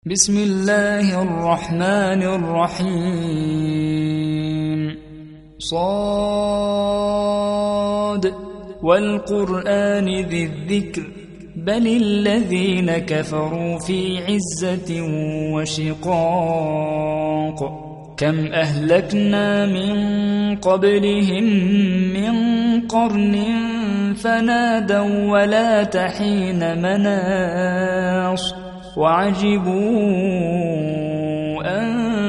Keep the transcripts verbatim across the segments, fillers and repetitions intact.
بسم الله الرحمن الرحيم. صاد والقرآن ذي الذكر بل الذين كفروا في عزة وشقاق. كم أهلكنا من قبلهم من قرن فنادوا ولا تحين مناص وعجبوا أن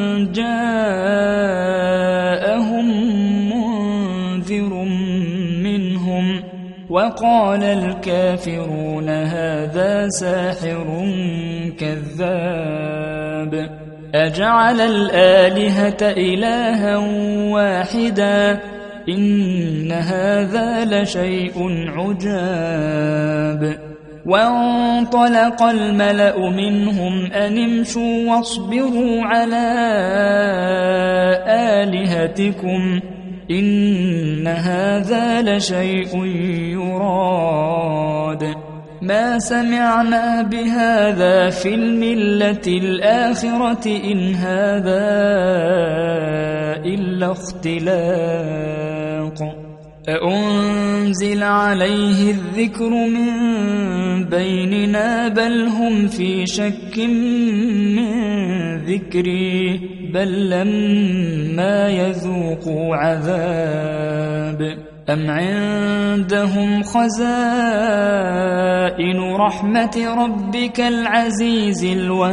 جاءهم منذر منهم وقال الكافرون هذا ساحر كذاب. أجعل الآلهة إلها واحدا إن هذا لشيء عجاب. وانطلق الملأ منهم أن امشوا واصبروا على آلهتكم إن هذا لشيء يراد. ما سمعنا بهذا في الملة الآخرة إن هذا إلا اختلاق. أأنزل عليه الذكر من بيننا بل هم في شك من ذكري بل لما يذوقوا عذاب. أم عندهم خزائن رحمة ربك العزيز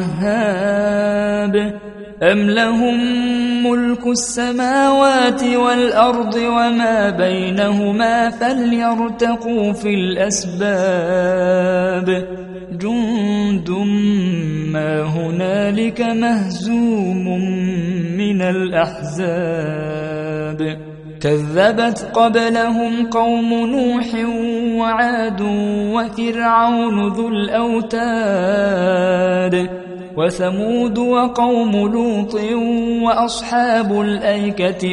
الوهاب أم لهم ملك السماوات والأرض وما بينهما فليرتقوا في الأسباب. جند ما هنالك مهزوم من الأحزاب. كذبت قبلهم قوم نوح وعاد وفرعون ذو الأوتاد وثمود وقوم لوط وأصحاب الأيكة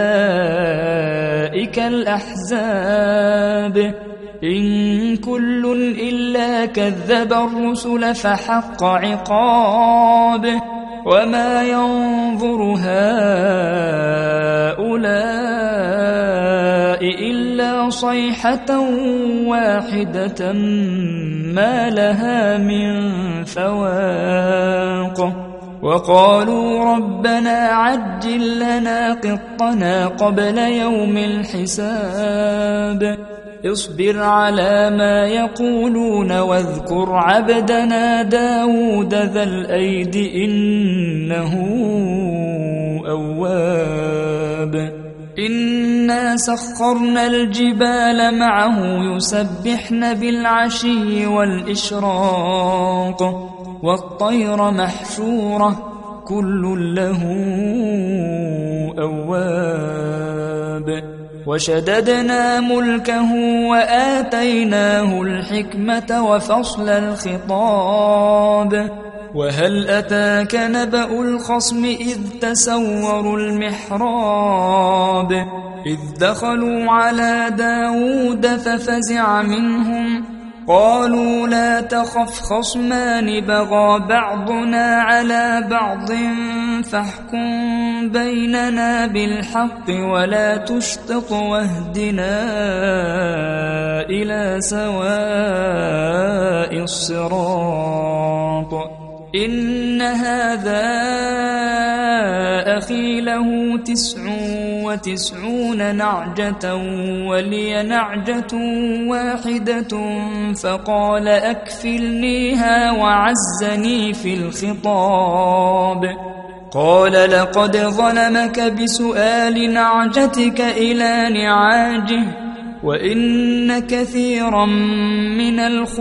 أولئك الأحزاب. إن كل إلا كذب الرسل فحق عقاب. وما ينظر هؤلاء إلا صيحة واحدة ما لها من فواق. وقالوا ربنا عجل لنا قطنا قبل يوم الحساب. اصبر على ما يقولون واذكر عبدنا داود ذا الأيد إنه أواب. إنا سخرنا الجبال معه يسبحن بالعشي والإشراق والطير محشورة كل له أواب. وشددنا ملكه وآتيناه الحكمة وفصل الخطاب. وهل أتاك نبأ الخصم إذ تسوروا المحراب إذ دخلوا على داود ففزع منهم قالوا لا تخف خصمان بغى بعضنا على بعض فاحكم بيننا بالحق ولا تشطط واهدنا إلى سواء الصراط. إن هذا أخي له تسع وتسعون نعجة ولي نعجة واحدة فقال أكفلنيها وعزني في الخطاب. قال لقد ظلمك بسؤال نعجتك إلى نعاجه وإن كثيرا من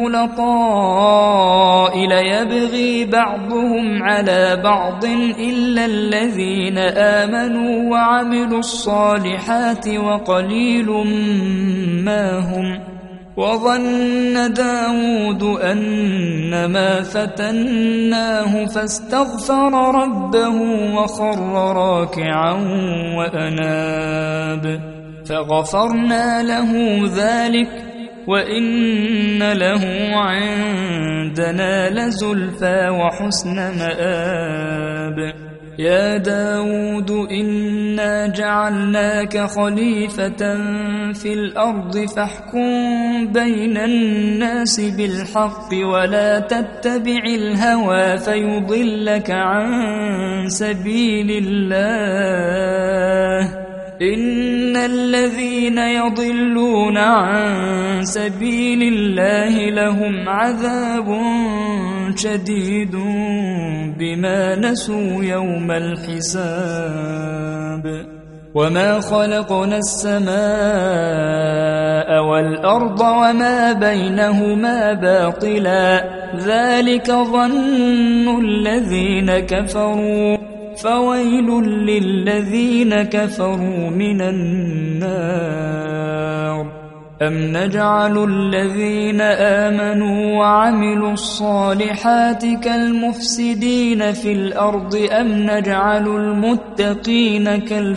الخلطاء ليبغي بعضهم على بعض إلا الذين آمنوا وعملوا الصالحات وقليل ما هم. وظن داود أنما فتناه فاستغفر ربه وخر راكعا وأناب فغفرنا له ذلك وإن له عندنا لزلفى وحسن مآب يا داود إنا جعلناك خليفة في الأرض فاحكم بين الناس بالحق ولا تتبع الهوى فيضلك عن سبيل الله إن الذين يضلون عن سبيل الله لهم عذاب شديد بما نسوا يوم الحساب وما خلقنا السماء والأرض وما بينهما باطلا ذلك ظن الذين كفروا فويل للذين كفروا من النار أم نجعل الذين آمنوا وعملوا الصالحات كالمفسدين في الأرض أم نجعل المتقين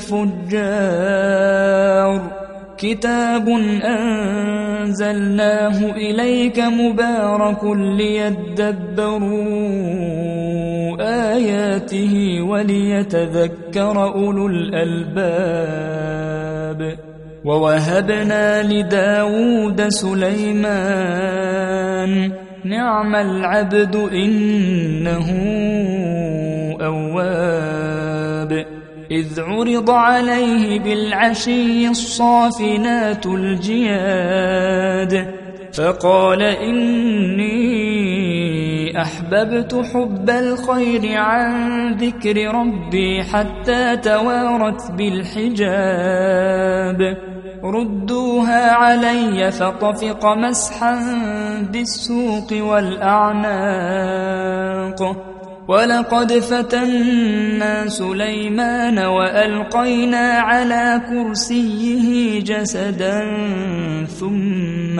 كالفجار كتاب أنزلناه إليك مبارك ليدبروا آياته وليتذكر أولو الألباب ووهبنا لداود سليمان نعم العبد إنه أواب إذ عرض عليه بالعشي الصافنات الجياد فقال إني أحببت حب الخير عن ذكر ربي حتى توارت بالحجاب ردوها علي فطفق مسحا بالسوق والأعناق ولقد فتنا سليمان وألقينا على كرسيه جسدا ثم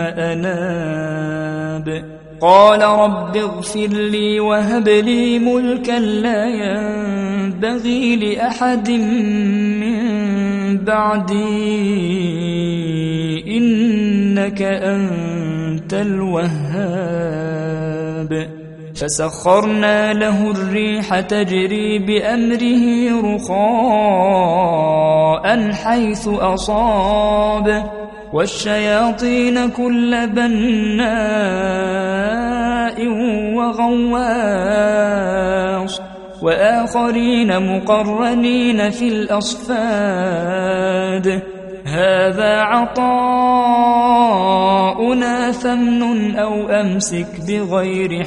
أناب قال رب اغفر لي وهب لي ملكا لا ينبغي لأحد من بعدي إنك أنت الوهاب فسخرنا له الريح تجري بأمره رخاء حيث أصاب والشياطين كل بناء وغواص وآخرين مقرنين في الأصفاد هذا عطاؤنا فامنن أو أمسك بغير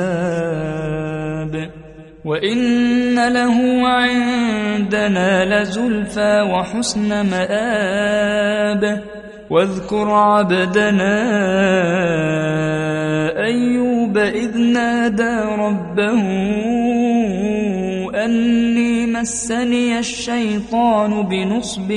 حساب وإن له عندنا لزلفى وحسن مآب واذكر عبدنا أيوب إذ نادى ربه أني مسني الشيطان بنصب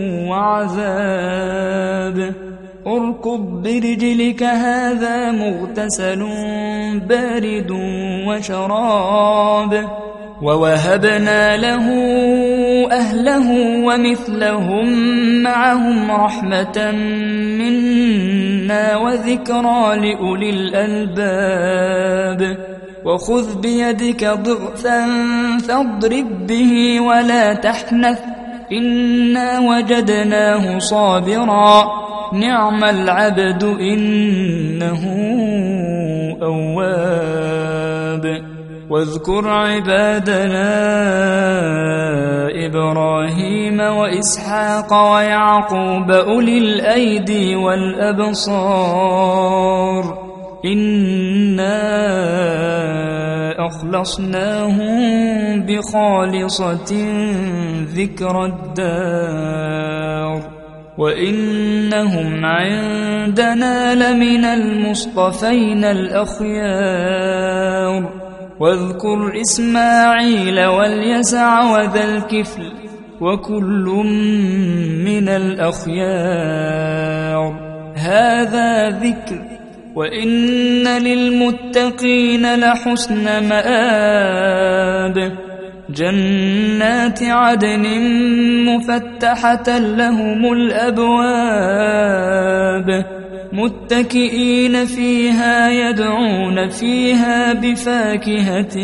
وعذاب اركض برجلك هذا مغتسل بارد وشراب ووهبنا له أهله ومثلهم معهم رحمة منا وذكرى لأولي الألباب وخذ بيدك ضغثا فاضرب به ولا تحنث إنا وجدناه صابرا نعم العبد إنه أواب واذكر عبادنا إبراهيم وإسحاق ويعقوب أولي الأيدي والأبصار إنا أخلصناهم بخالصة ذكر الدار وإنهم عندنا لمن المصطفين الأخيار واذكر إسماعيل واليسع وذا الكفل وكل من الأخيار هذا ذكر وإن للمتقين لحسن مآب جنات عدن مفتحة لهم الأبواب متكئين فيها يدعون فيها بفاكهة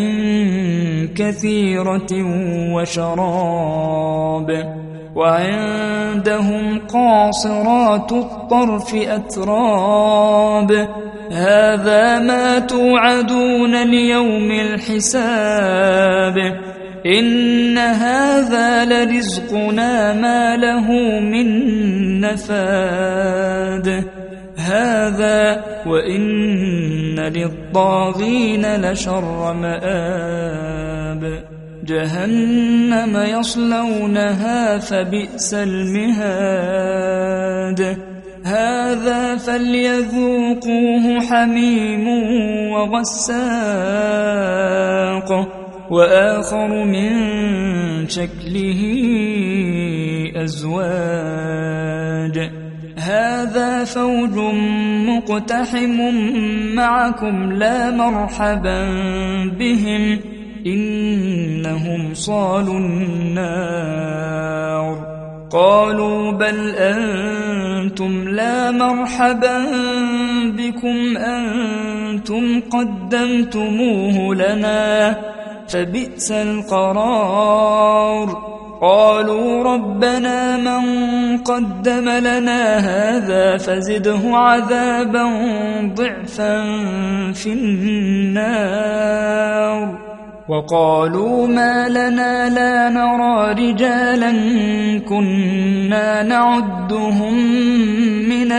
كثيرة وشراب وعندهم قاصرات الطرف أتراب هذا ما توعدون ليوم الحساب إن هذا لرزقنا ما له من نفاد هذا وإن للطاغين لشر مآب جهنم يصلونها فبئس المهاد هذا فليذوقوه حميم وغساق وآخر من شكله أزواج هذا فوج مقتحم معكم لا مرحبا بهم إنهم صالوا النار قالوا بل أنتم لا مرحبا بكم أنتم قدمتموه لنا فبئس القرار قالوا ربنا من قدم لنا هذا فزده عذابا ضعفا في النار وقالوا ما لنا لا نرى رجالا كنا نعدهم من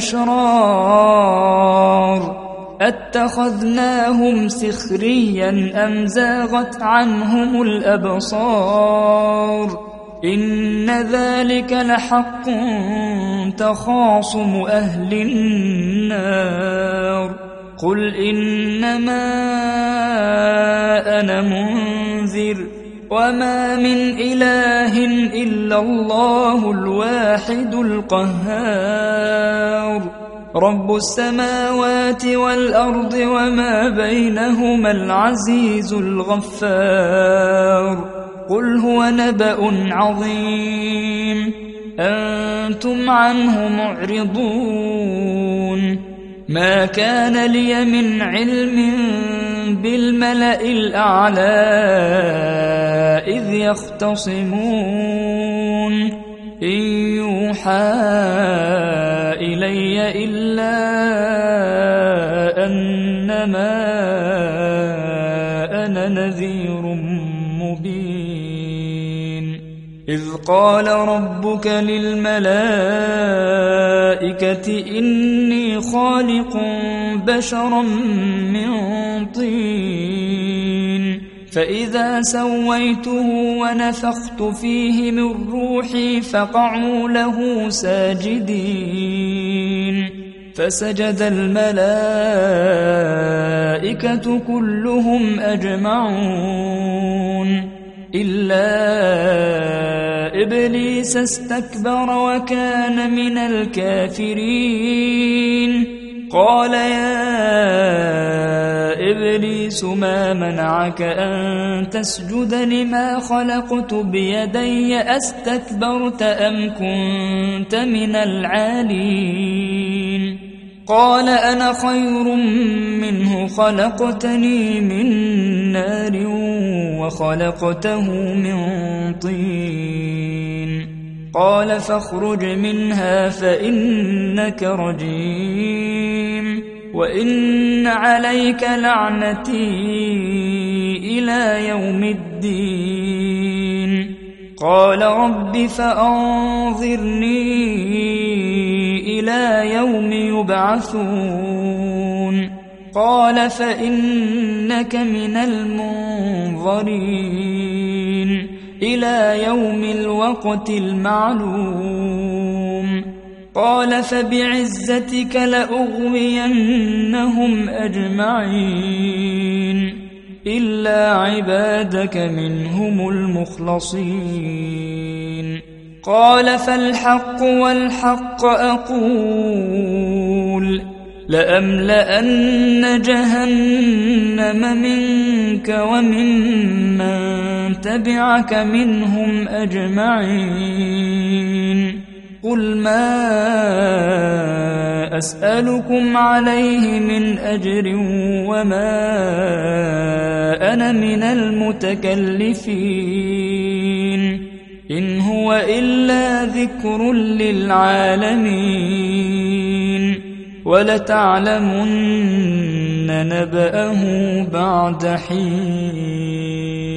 الأشرار أتخذناهم سخريا أم زاغت عنهم الأبصار إن ذلك لحق تخاصم أهل النار قل إنما أنا منذر وما من إله إلا الله الواحد القهار رب السماوات والأرض وما بينهما العزيز الغفار قل هو نبأ عظيم أنتم عنه معرضون ما كان لي من علم بالملأ الأعلى إذ يختصمون إن يوحى إلي إلا أنما أنا نذير مبين إذ قال ربك للملائكة إني خالق بشرا من طين فإذا سويته ونفخت فيه من روحي فقعوا له ساجدين فسجد الملائكة كلهم أجمعون إلا إبليس استكبر وكان من الكافرين قال يا إبليس ما منعك أن تسجد لما خلقت بيدي أستكبرت أم كنت من العالين قال أنا خير منه خلقتني من نار وخلقته من طين قال فاخرج منها فإنك رجيم وإن عليك لعنتي إلى يوم الدين قال رب فأنظرني إلى يوم يبعثون قال فإنك من المنظرين إلى يوم الوقت المعلوم قال فبعزتك لأغوينهم أجمعين إلا عبادك منهم المخلصين قال فالحق والحق أقول لأملأن جهنم منك وممن تبعك منهم أجمعين قل ما أسألكم عليه من أجر وما أنا من المتكلفين إن هو إلا ذكر للعالمين ولتعلمن نبأه بعد حين.